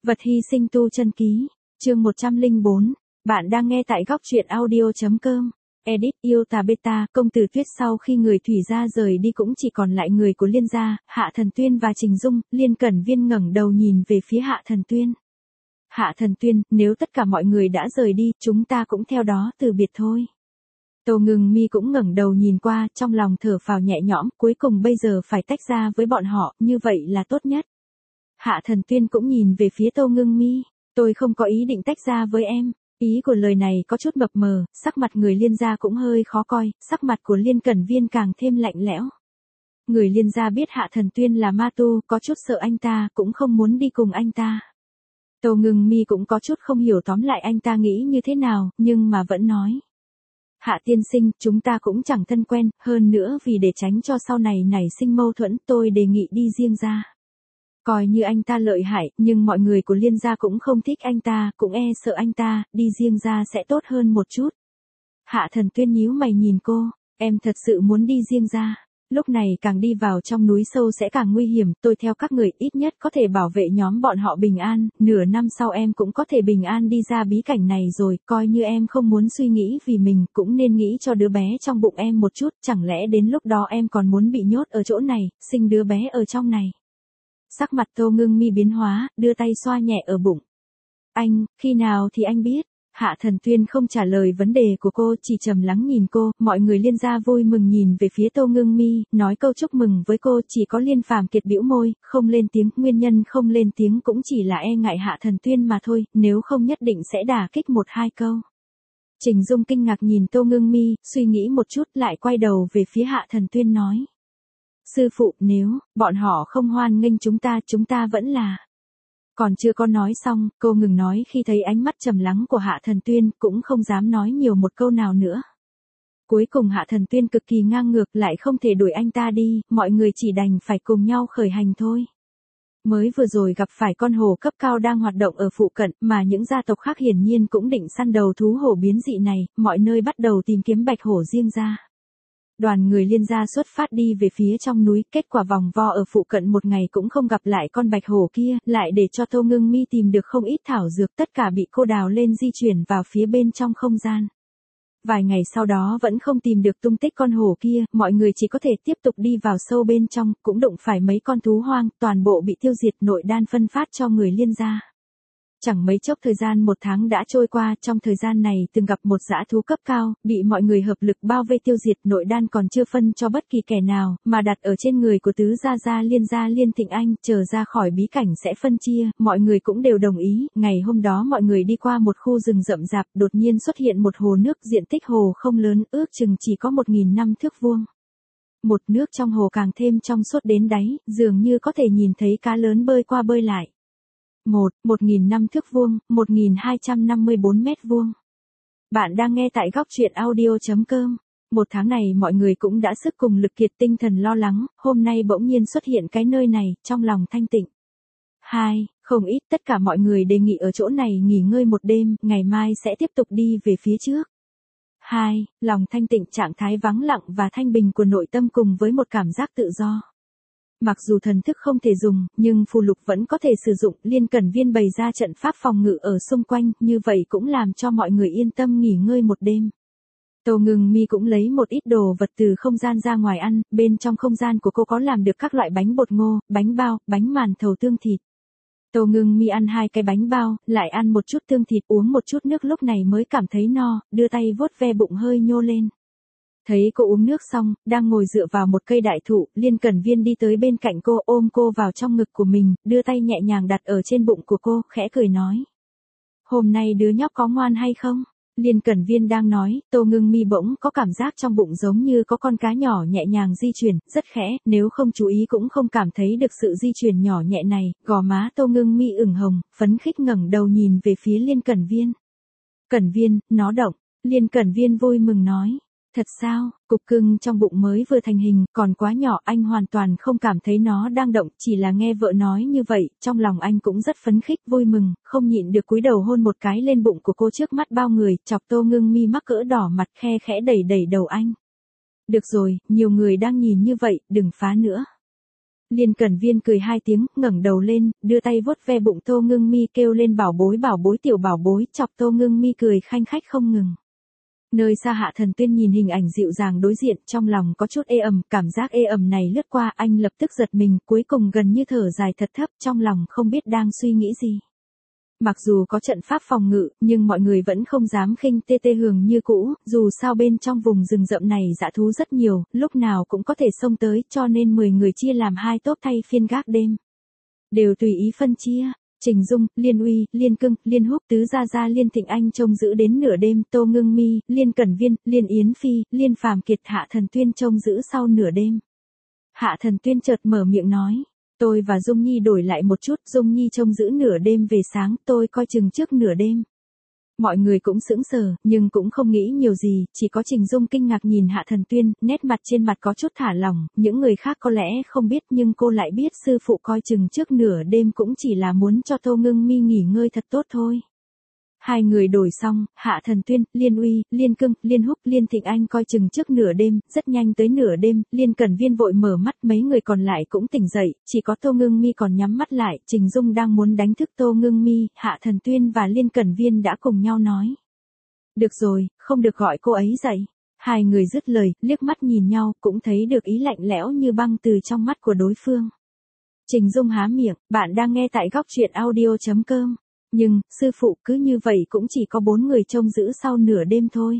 Vật hy sinh tu chân ký, chương 104, bạn đang nghe tại góc truyện audio.com. Edit yêu tà beta, công tử Tuyết sau khi người Thủy gia rời đi cũng chỉ còn lại người của Liên gia, Hạ Thần Tuyên và Trình Dung. Liên Cẩn Viên ngẩng đầu nhìn về phía Hạ Thần Tuyên. Hạ Thần Tuyên, nếu tất cả mọi người đã rời đi, chúng ta cũng theo đó từ biệt thôi. Tô Ngưng Mi cũng ngẩng đầu nhìn qua, trong lòng thở phào nhẹ nhõm, cuối cùng bây giờ phải tách ra với bọn họ, như vậy là tốt nhất. Hạ Thần Tuyên cũng nhìn về phía Tô Ngưng Mi, tôi không có ý định tách ra với em. Ý của lời này có chút mập mờ, sắc mặt người Liên gia cũng hơi khó coi, sắc mặt của Liên Cẩn Viên càng thêm lạnh lẽo. Người Liên gia biết Hạ Thần Tuyên là ma tu, có chút sợ anh ta, cũng không muốn đi cùng anh ta. Tô Ngưng Mi cũng có chút không hiểu tóm lại anh ta nghĩ như thế nào, nhưng mà vẫn nói. Hạ tiên sinh, chúng ta cũng chẳng thân quen, hơn nữa vì để tránh cho sau này nảy sinh mâu thuẫn, tôi đề nghị đi riêng ra. Coi như anh ta lợi hại, nhưng mọi người của Liên gia cũng không thích anh ta, cũng e sợ anh ta, đi riêng ra sẽ tốt hơn một chút. Hạ Thần Tuyên nhíu mày nhìn cô, em thật sự muốn đi riêng ra. Lúc này càng đi vào trong núi sâu sẽ càng nguy hiểm, tôi theo các người ít nhất có thể bảo vệ nhóm bọn họ bình an, nửa năm sau em cũng có thể bình an đi ra bí cảnh này rồi, coi như em không muốn suy nghĩ vì mình, cũng nên nghĩ cho đứa bé trong bụng em một chút, chẳng lẽ đến lúc đó em còn muốn bị nhốt ở chỗ này, sinh đứa bé ở trong này. Sắc mặt Tô Ngưng Mi biến hóa, đưa tay xoa nhẹ ở bụng. Anh, khi nào thì anh biết? Hạ Thần Tuyên không trả lời vấn đề của cô, chỉ trầm lắng nhìn cô, mọi người Liên gia vui mừng nhìn về phía Tô Ngưng Mi, nói câu chúc mừng với cô, chỉ có Liên Phàm Kiệt bĩu môi, không lên tiếng, nguyên nhân không lên tiếng cũng chỉ là e ngại Hạ Thần Tuyên mà thôi, nếu không nhất định sẽ đả kích một hai câu. Trình Dung kinh ngạc nhìn Tô Ngưng Mi, suy nghĩ một chút lại quay đầu về phía Hạ Thần Tuyên nói. Sư phụ, nếu bọn họ không hoan nghênh chúng ta vẫn là. Còn chưa có nói xong, cô ngừng nói khi thấy ánh mắt trầm lắng của Hạ Thần Tuyên, cũng không dám nói nhiều một câu nào nữa. Cuối cùng Hạ Thần Tuyên cực kỳ ngang ngược lại không thể đuổi anh ta đi, mọi người chỉ đành phải cùng nhau khởi hành thôi. Mới vừa rồi gặp phải con hổ cấp cao đang hoạt động ở phụ cận, mà những gia tộc khác hiển nhiên cũng định săn đầu thú hổ biến dị này, mọi nơi bắt đầu tìm kiếm bạch hổ riêng ra. Đoàn người Liên gia xuất phát đi về phía trong núi, kết quả vòng vo ở phụ cận một ngày cũng không gặp lại con bạch hổ kia, lại để cho Tô Ngưng Mi tìm được không ít thảo dược, tất cả bị cô đào lên di chuyển vào phía bên trong không gian. Vài ngày sau đó vẫn không tìm được tung tích con hổ kia, mọi người chỉ có thể tiếp tục đi vào sâu bên trong, cũng đụng phải mấy con thú hoang, toàn bộ bị tiêu diệt, nội đan phân phát cho người Liên gia. Chẳng mấy chốc thời gian 1 tháng đã trôi qua, trong thời gian này từng gặp một dã thú cấp cao, bị mọi người hợp lực bao vây tiêu diệt, nội đan còn chưa phân cho bất kỳ kẻ nào, mà đặt ở trên người của tứ gia Liên Thịnh Anh, chờ ra khỏi bí cảnh sẽ phân chia, mọi người cũng đều đồng ý. Ngày hôm đó mọi người đi qua một khu rừng rậm rạp, đột nhiên xuất hiện một hồ nước, diện tích hồ không lớn, ước chừng chỉ có 1.000 năm thước vuông. Một nước trong hồ càng thêm trong suốt đến đáy, dường như có thể nhìn thấy cá lớn bơi qua bơi lại. 1.000 năm thước vuông, 1.254 mét vuông. Bạn đang nghe tại góc truyện audio.com. Một tháng này mọi người cũng đã sức cùng lực kiệt, tinh thần lo lắng, hôm nay bỗng nhiên xuất hiện cái nơi này, trong lòng thanh tịnh. 2. Không ít, tất cả mọi người đề nghị ở chỗ này nghỉ ngơi một đêm, ngày mai sẽ tiếp tục đi về phía trước. 2. Lòng thanh tịnh, trạng thái vắng lặng và thanh bình của nội tâm cùng với một cảm giác tự do. Mặc dù thần thức không thể dùng, nhưng phù lục vẫn có thể sử dụng, Liên Cẩn Viên bày ra trận pháp phòng ngự ở xung quanh, như vậy cũng làm cho mọi người yên tâm nghỉ ngơi một đêm. Tô Ngưng Mi cũng lấy một ít đồ vật từ không gian ra ngoài ăn, bên trong không gian của cô có làm được các loại bánh bột ngô, bánh bao, bánh màn thầu tương thịt. Tô Ngưng Mi ăn 2 cái bánh bao, lại ăn một chút tương thịt, uống một chút nước, lúc này mới cảm thấy no, đưa tay vuốt ve bụng hơi nhô lên. Thấy cô uống nước xong, đang ngồi dựa vào một cây đại thụ, Liên Cẩn Viên đi tới bên cạnh cô, ôm cô vào trong ngực của mình, đưa tay nhẹ nhàng đặt ở trên bụng của cô, khẽ cười nói. Hôm nay đứa nhóc có ngoan hay không? Liên Cẩn Viên đang nói, Tô Ngưng Mi bỗng có cảm giác trong bụng giống như có con cá nhỏ nhẹ nhàng di chuyển, rất khẽ, nếu không chú ý cũng không cảm thấy được sự di chuyển nhỏ nhẹ này, gò má Tô Ngưng Mi ửng hồng, phấn khích ngẩng đầu nhìn về phía Liên Cẩn Viên. Cẩn Viên, nó động. Liên Cẩn Viên vui mừng nói. Thật sao, cục cưng trong bụng mới vừa thành hình, còn quá nhỏ, anh hoàn toàn không cảm thấy nó đang động, chỉ là nghe vợ nói như vậy, trong lòng anh cũng rất phấn khích, vui mừng, không nhịn được cúi đầu hôn một cái lên bụng của cô trước mắt bao người, chọc Tô Ngưng Mi mắc cỡ đỏ mặt, khe khẽ đẩy đầu anh. Được rồi, nhiều người đang nhìn như vậy, đừng phá nữa. Liên Cẩn Viên cười hai tiếng, ngẩng đầu lên, đưa tay vuốt ve bụng Tô Ngưng Mi kêu lên bảo bối tiểu bảo bối, chọc Tô Ngưng Mi cười khanh khách không ngừng. Nơi xa Hạ Thần Tuyên nhìn hình ảnh dịu dàng đối diện, trong lòng có chút ê ẩm, cảm giác ê ẩm này lướt qua anh lập tức giật mình, cuối cùng gần như thở dài thật thấp, trong lòng không biết đang suy nghĩ gì. Mặc dù có trận pháp phòng ngự, nhưng mọi người vẫn không dám khinh tê tê hường như cũ, dù sao bên trong vùng rừng rậm này dã thú rất nhiều, lúc nào cũng có thể xông tới, cho nên 10 người chia làm 2 tốp thay phiên gác đêm. Đều tùy ý phân chia. Trình Dung, Liên Uy, Liên Cưng, Liên Húc, Tứ Gia Gia, Liên Thịnh Anh trông giữ đến nửa đêm, Tô Ngưng Mi, Liên Cẩn Viên, Liên Yến Phi, Liên Phàm Kiệt, Hạ Thần Tuyên trông giữ sau nửa đêm. Hạ Thần Tuyên chợt mở miệng nói, tôi và Dung Nhi đổi lại một chút, Dung Nhi trông giữ nửa đêm về sáng, tôi coi chừng trước nửa đêm. Mọi người cũng sững sờ, nhưng cũng không nghĩ nhiều gì, chỉ có Trình Dung kinh ngạc nhìn Hạ Thần Tuyên, nét mặt trên mặt có chút thả lỏng, những người khác có lẽ không biết nhưng cô lại biết sư phụ coi chừng trước nửa đêm cũng chỉ là muốn cho Tô Ngưng Mi nghỉ ngơi thật tốt thôi. Hai người đổi xong, Hạ Thần Tuyên, Liên Uy, Liên Cưng, Liên Húc, Liên Thịnh Anh coi chừng trước nửa đêm, rất nhanh tới nửa đêm, Liên Cẩn Viên vội mở mắt, mấy người còn lại cũng tỉnh dậy, chỉ có Tô Ngưng Mi còn nhắm mắt lại, Trình Dung đang muốn đánh thức Tô Ngưng Mi, Hạ Thần Tuyên và Liên Cẩn Viên đã cùng nhau nói. Được rồi, không được gọi cô ấy dậy. Hai người dứt lời, liếc mắt nhìn nhau, cũng thấy được ý lạnh lẽo như băng từ trong mắt của đối phương. Trình Dung há miệng, bạn đang nghe tại góc truyện audio.com. Nhưng, sư phụ cứ như vậy cũng chỉ có 4 người trông giữ sau nửa đêm thôi.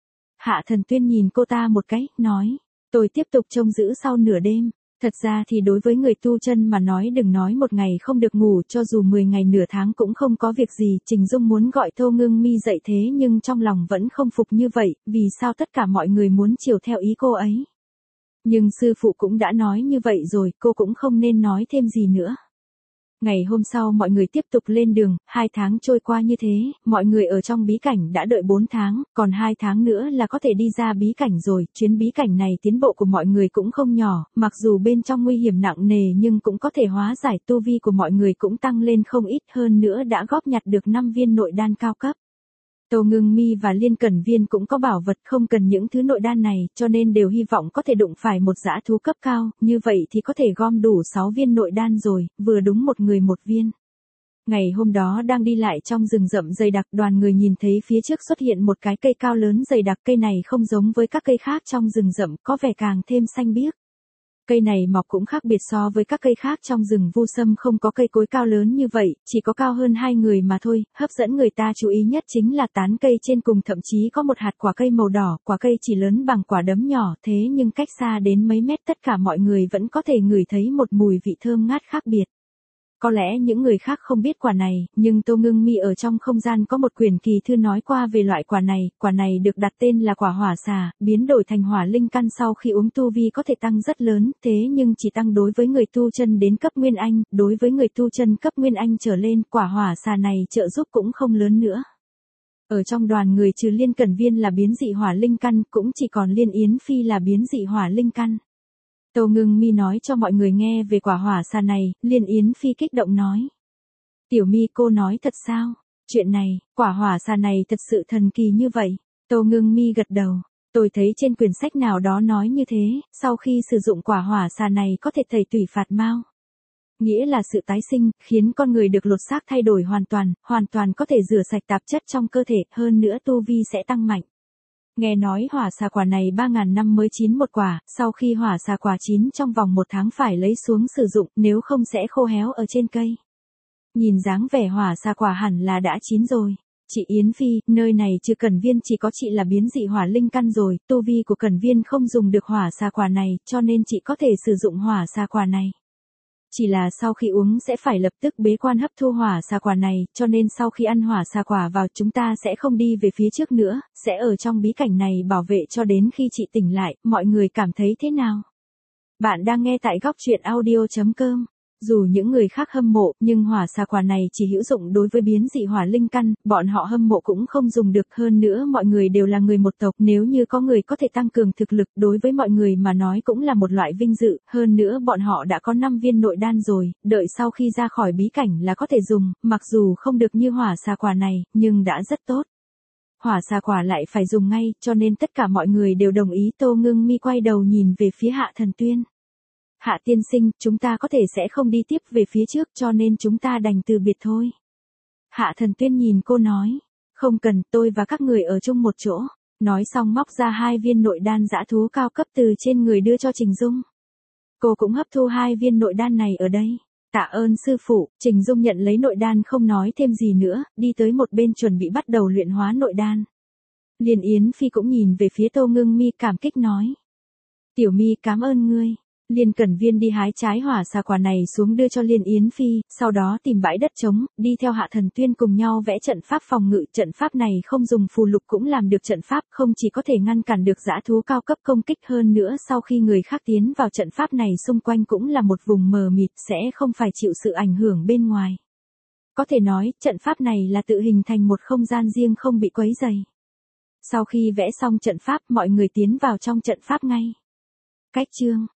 Hạ Thần Tuyên nhìn cô ta một cái, nói, tôi tiếp tục trông giữ sau nửa đêm. Thật ra thì đối với người tu chân mà nói đừng nói một ngày không được ngủ cho dù 10 ngày nửa tháng cũng không có việc gì. Trình Dung muốn gọi Tô Ngưng Mi dậy thế nhưng trong lòng vẫn không phục như vậy, vì sao tất cả mọi người muốn chiều theo ý cô ấy. Nhưng sư phụ cũng đã nói như vậy rồi, cô cũng không nên nói thêm gì nữa. Ngày hôm sau mọi người tiếp tục lên đường, 2 tháng trôi qua như thế, mọi người ở trong bí cảnh đã đợi 4 tháng, còn 2 tháng nữa là có thể đi ra bí cảnh rồi, chuyến bí cảnh này tiến bộ của mọi người cũng không nhỏ, mặc dù bên trong nguy hiểm nặng nề nhưng cũng có thể hóa giải, tu vi của mọi người cũng tăng lên không ít, hơn nữa đã góp nhặt được 5 viên nội đan cao cấp. Tô Ngưng Mi và Liên Cẩn Viên cũng có bảo vật không cần những thứ nội đan này, cho nên đều hy vọng có thể đụng phải một dã thú cấp cao, như vậy thì có thể gom đủ 6 viên nội đan rồi, vừa đúng một người một viên. Ngày hôm đó đang đi lại trong rừng rậm dày đặc, đoàn người nhìn thấy phía trước xuất hiện một cái cây cao lớn dày đặc, cây này không giống với các cây khác trong rừng rậm, có vẻ càng thêm xanh biếc. Cây này mọc cũng khác biệt so với các cây khác trong rừng Vu Sâm, không có cây cối cao lớn như vậy, chỉ có cao hơn 2 người mà thôi. Hấp dẫn người ta chú ý nhất chính là tán cây trên cùng thậm chí có một hạt quả cây màu đỏ, quả cây chỉ lớn bằng quả đấm nhỏ, thế nhưng cách xa đến mấy mét tất cả mọi người vẫn có thể ngửi thấy một mùi vị thơm ngát khác biệt. Có lẽ những người khác không biết quả này, nhưng Tô Ngưng Mi ở trong không gian có một quyển kỳ thư nói qua về loại quả này được đặt tên là quả hỏa xà, biến đổi thành hỏa linh căn sau khi uống tu vi có thể tăng rất lớn, thế nhưng chỉ tăng đối với người tu chân đến cấp Nguyên Anh, đối với người tu chân cấp Nguyên Anh trở lên, quả hỏa xà này trợ giúp cũng không lớn nữa. Ở trong đoàn người trừ Liên Cẩn Viên là biến dị hỏa linh căn, cũng chỉ còn Liên Yến Phi là biến dị hỏa linh căn. Tô Ngưng Mi nói cho mọi người nghe về quả hỏa xà này, Liên Yến Phi kích động nói. Tiểu Mi cô nói thật sao? Chuyện này, quả hỏa xà này thật sự thần kỳ như vậy. Tô Ngưng Mi gật đầu. Tôi thấy trên quyển sách nào đó nói như thế, sau khi sử dụng quả hỏa xà này có thể tẩy tủy phạt mao. Nghĩa là sự tái sinh, khiến con người được lột xác thay đổi hoàn toàn có thể rửa sạch tạp chất trong cơ thể, hơn nữa tu vi sẽ tăng mạnh. Nghe nói hỏa xà quả này 3.000 năm mới chín một quả, sau khi hỏa xà quả chín trong vòng 1 tháng phải lấy xuống sử dụng, nếu không sẽ khô héo ở trên cây. Nhìn dáng vẻ hỏa xà quả hẳn là đã chín rồi. Chị Yến Phi, nơi này trừ Cẩn Viên chỉ có chị là biến dị hỏa linh căn rồi, tu vi của Cẩn Viên không dùng được hỏa xà quả này, cho nên chị có thể sử dụng hỏa xà quả này. Chỉ là sau khi uống sẽ phải lập tức bế quan hấp thu hỏa xà quả này, cho nên sau khi ăn hỏa xà quả vào chúng ta sẽ không đi về phía trước nữa, sẽ ở trong bí cảnh này bảo vệ cho đến khi chị tỉnh lại, mọi người cảm thấy thế nào? Bạn đang nghe tại góc truyện audio.com. Dù những người khác hâm mộ, nhưng hỏa xà quả này chỉ hữu dụng đối với biến dị hỏa linh căn, bọn họ hâm mộ cũng không dùng được, hơn nữa mọi người đều là người một tộc, nếu như có người có thể tăng cường thực lực đối với mọi người mà nói cũng là một loại vinh dự, hơn nữa bọn họ đã có 5 viên nội đan rồi, đợi sau khi ra khỏi bí cảnh là có thể dùng, mặc dù không được như hỏa xà quả này, nhưng đã rất tốt. Hỏa xà quả lại phải dùng ngay, cho nên tất cả mọi người đều đồng ý. Tô Ngưng Mi quay đầu nhìn về phía Hạ Thần Tuyên. Hạ tiên sinh, chúng ta có thể sẽ không đi tiếp về phía trước cho nên chúng ta đành từ biệt thôi. Hạ Thần Tuyên nhìn cô nói. Không cần, tôi và các người ở chung một chỗ. Nói xong móc ra 2 viên nội đan dã thú cao cấp từ trên người đưa cho Trình Dung. Cô cũng hấp thu 2 viên nội đan này ở đây. Tạ ơn sư phụ, Trình Dung nhận lấy nội đan không nói thêm gì nữa, đi tới một bên chuẩn bị bắt đầu luyện hóa nội đan. Liên Yến Phi cũng nhìn về phía Tô Ngưng Mi cảm kích nói. Tiểu Mi cảm ơn ngươi. Liên Cẩn Viên đi hái trái hỏa xà quả này xuống đưa cho Liên Yến Phi, sau đó tìm bãi đất trống, đi theo Hạ Thần Tuyên cùng nhau vẽ trận pháp phòng ngự. Trận pháp này không dùng phù lục cũng làm được trận pháp, không chỉ có thể ngăn cản được dã thú cao cấp công kích, hơn nữa sau khi người khác tiến vào trận pháp này xung quanh cũng là một vùng mờ mịt, sẽ không phải chịu sự ảnh hưởng bên ngoài. Có thể nói, trận pháp này là tự hình thành một không gian riêng không bị quấy rầy. Sau khi vẽ xong trận pháp, mọi người tiến vào trong trận pháp ngay. Cách chương